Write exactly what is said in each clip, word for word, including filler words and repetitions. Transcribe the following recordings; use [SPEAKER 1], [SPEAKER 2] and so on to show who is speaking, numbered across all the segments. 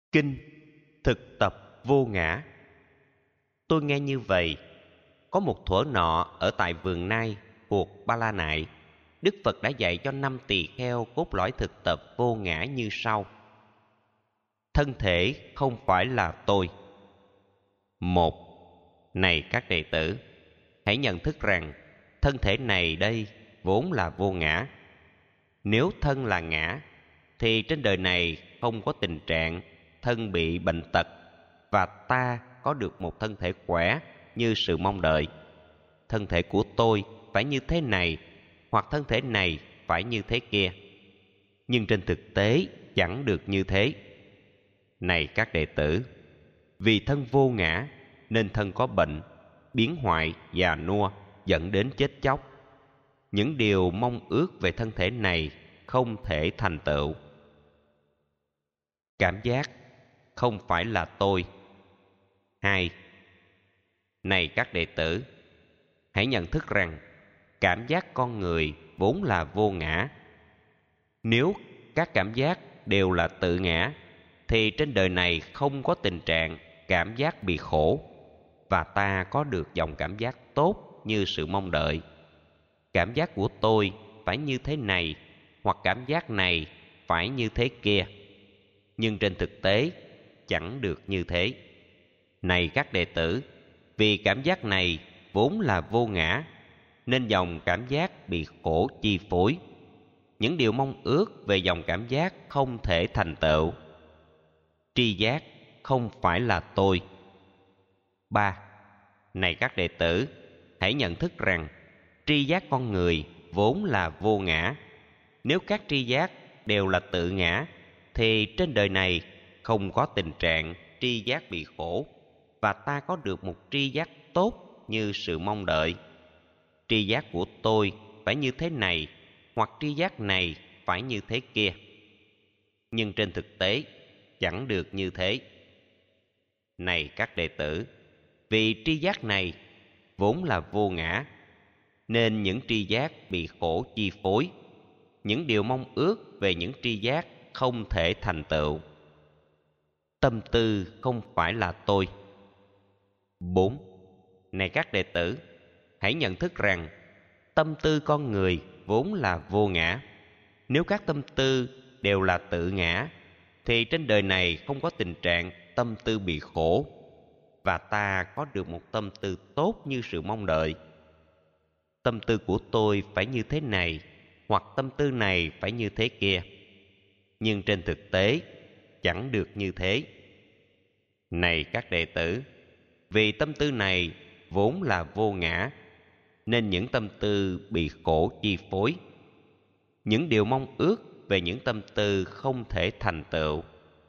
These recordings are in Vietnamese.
[SPEAKER 1] Kinh Thực Tập Vô Ngã. Tôi nghe như vậy. Có một thuở nọ ở tại vườn Nai thuộc Ba La Nại, Đức Phật đã dạy cho năm tỳ kheo cốt lõi thực tập vô ngã như sau. Thân thể không phải là tôi. Một. Này các đệ tử, hãy nhận thức rằng thân thể này đây vốn là vô ngã. Nếu thân là ngã, thì trên đời này không có tình trạng thân bị bệnh tật và ta có được một thân thể khỏe như sự mong đợi. Thân thể của tôi phải như thế này, hoặc thân thể này phải như thế kia. Nhưng trên thực tế chẳng được như thế. Này các đệ tử, vì thân vô ngã nên thân có bệnh, biến hoại, già nua, dẫn đến chết chóc. Những điều mong ước về thân thể này không thể thành tựu. Cảm giác không phải là tôi. Hai. Này các đệ tử, hãy nhận thức rằng cảm giác con người vốn là vô ngã. Nếu các cảm giác đều là tự ngã, thì trên đời này không có tình trạng cảm giác bị khổ và ta có được dòng cảm giác tốt như sự mong đợi. Cảm giác của tôi phải như thế này, hoặc cảm giác này phải như thế kia. Nhưng trên thực tế chẳng được như thế. Này các đệ tử, vì cảm giác này vốn là vô ngã nên dòng cảm giác bị khổ chi phối. Những điều mong ước về dòng cảm giác không thể thành tựu. Tri giác không phải là tôi. Ba. Này các đệ tử, hãy nhận thức rằng tri giác con người vốn là vô ngã. Nếu các tri giác đều là tự ngã, thì trên đời này không có tình trạng tri giác bị khổ và ta có được một tri giác tốt như sự mong đợi. Tri giác của tôi phải như thế này, hoặc tri giác này phải như thế kia. Nhưng trên thực tế chẳng được như thế. Này các đệ tử, vì tri giác này vốn là vô ngã nên những tri giác bị khổ chi phối. Những điều mong ước về những tri giác không thể thành tựu. Tâm tư không phải là tôi. Bốn. Này các đệ tử, hãy nhận thức rằng tâm tư con người vốn là vô ngã. Nếu các tâm tư đều là tự ngã, thì trên đời này không có tình trạng tâm tư bị khổ và ta có được một tâm tư tốt như sự mong đợi. Tâm tư của tôi phải như thế này, hoặc tâm tư này phải như thế kia. Nhưng trên thực tế chẳng được như thế. Này các đệ tử, vì tâm tư này vốn là vô ngã nên những tâm tư bị khổ chi phối. Những điều mong ước về những tâm tư không thể thành tựu.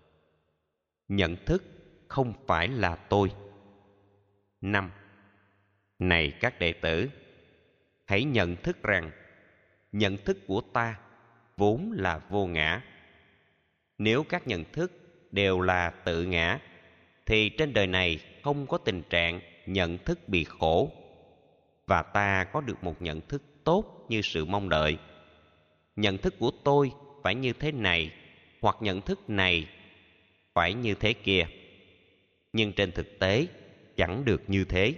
[SPEAKER 1] Nhận thức không phải là tôi. Năm. Này các đệ tử, hãy nhận thức rằng nhận thức của ta vốn là vô ngã. Nếu các nhận thức đều là tự ngã, thì trên đời này không có tình trạng nhận thức bị khổ và ta có được một nhận thức tốt như sự mong đợi. Nhận thức của tôi phải như thế này, hoặc nhận thức này phải như thế kia. Nhưng trên thực tế chẳng được như thế.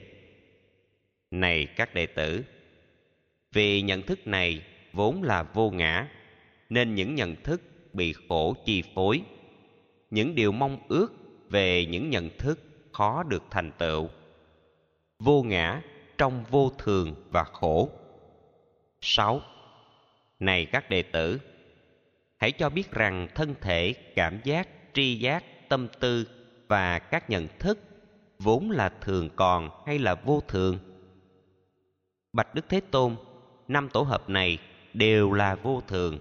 [SPEAKER 1] Này các đệ tử, vì nhận thức này vốn là vô ngã nên những nhận thức bị khổ chi phối. Những điều mong ước về những nhận thức khó được thành tựu. Vô ngã trong vô thường và khổ. Sáu. Này các đệ tử, hãy cho biết rằng thân thể, cảm giác, tri giác, tâm tư và các nhận thức vốn là thường còn hay là vô thường? Bạch Đức Thế Tôn, năm tổ hợp này đều là vô thường.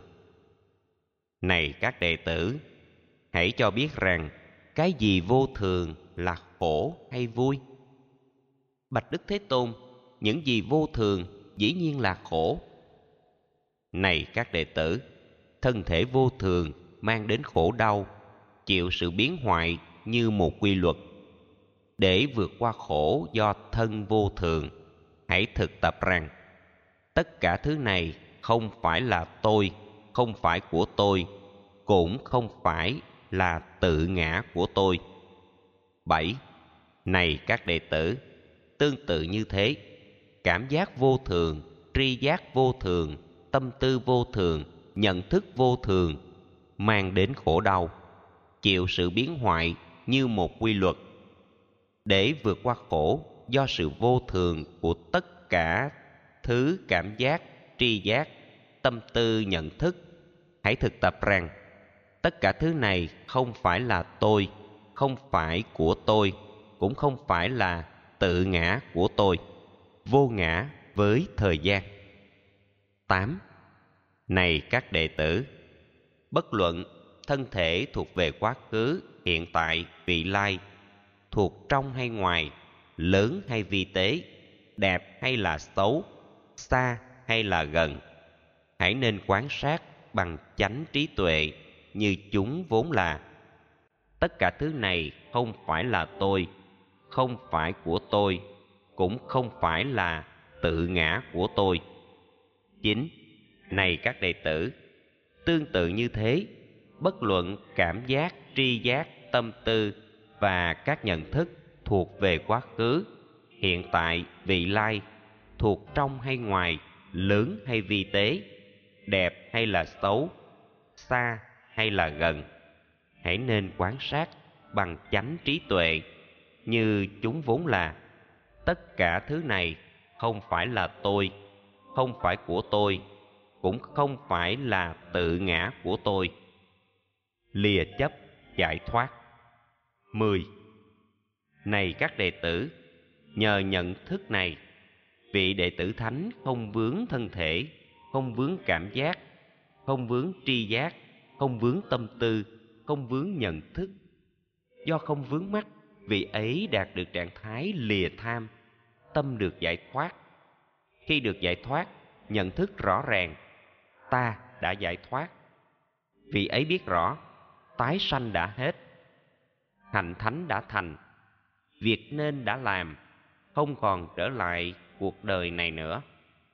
[SPEAKER 1] Này các đệ tử, hãy cho biết rằng cái gì vô thường là khổ hay vui? Bạch Đức Thế Tôn, những gì vô thường dĩ nhiên là khổ. Này các đệ tử, thân thể vô thường mang đến khổ đau, chịu sự biến hoại như một quy luật. Để vượt qua khổ do thân vô thường, hãy thực tập rằng tất cả thứ này không phải là tôi, không phải của tôi, cũng không phải là tự ngã của tôi. Bảy. Này các đệ tử, tương tự như thế, cảm giác vô thường, tri giác vô thường, tâm tư vô thường, nhận thức vô thường mang đến khổ đau, chịu sự biến hoại như một quy luật. Để vượt qua khổ do sự vô thường của tất cả thứ cảm giác, tri giác, tâm tư, nhận thức, hãy thực tập rằng tất cả thứ này không phải là tôi, không phải của tôi, cũng không phải là tự ngã của tôi. Vô ngã với thời gian. Tám. Này các đệ tử, bất luận thân thể thuộc về quá khứ, hiện tại, vị lai, thuộc trong hay ngoài, lớn hay vi tế, đẹp hay là xấu, xa hay là gần, hãy nên quan sát bằng chánh trí tuệ như chúng vốn là. Tất cả thứ này không phải là tôi, không phải của tôi, cũng không phải là tự ngã của tôi. Chín. Này các đệ tử, tương tự như thế, bất luận cảm giác, tri giác, tâm tư và các nhận thức thuộc về quá khứ, hiện tại, vị lai, thuộc trong hay ngoài, lớn hay vi tế, đẹp hay là xấu, xa hay là gần, hãy nên quan sát bằng chánh trí tuệ như chúng vốn là. Tất cả thứ này không phải là tôi, không phải của tôi, cũng không phải là tự ngã của tôi. Lìa chấp, giải thoát. Mười. Này các đệ tử, nhờ nhận thức này, vị đệ tử thánh không vướng thân thể, không vướng cảm giác, không vướng tri giác, không vướng tâm tư, không vướng nhận thức. Do không vướng mắc, vị ấy đạt được trạng thái lìa tham, tâm được giải thoát. Khi được giải thoát, nhận thức rõ ràng, ta đã giải thoát. Vị ấy biết rõ, tái sanh đã hết, hành thánh đã thành, việc nên đã làm, không còn trở lại cuộc đời này nữa.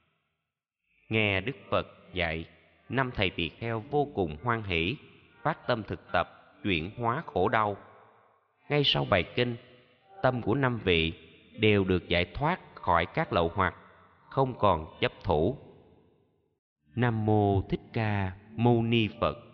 [SPEAKER 1] Nghe Đức Phật dạy, năm thầy tỳ kheo vô cùng hoan hỷ, phát tâm thực tập chuyển hóa khổ đau. Ngay sau bài kinh, tâm của năm vị đều được giải thoát khỏi các lậu hoặc, không còn chấp thủ. Nam mô Thích Ca Mâu Ni Phật.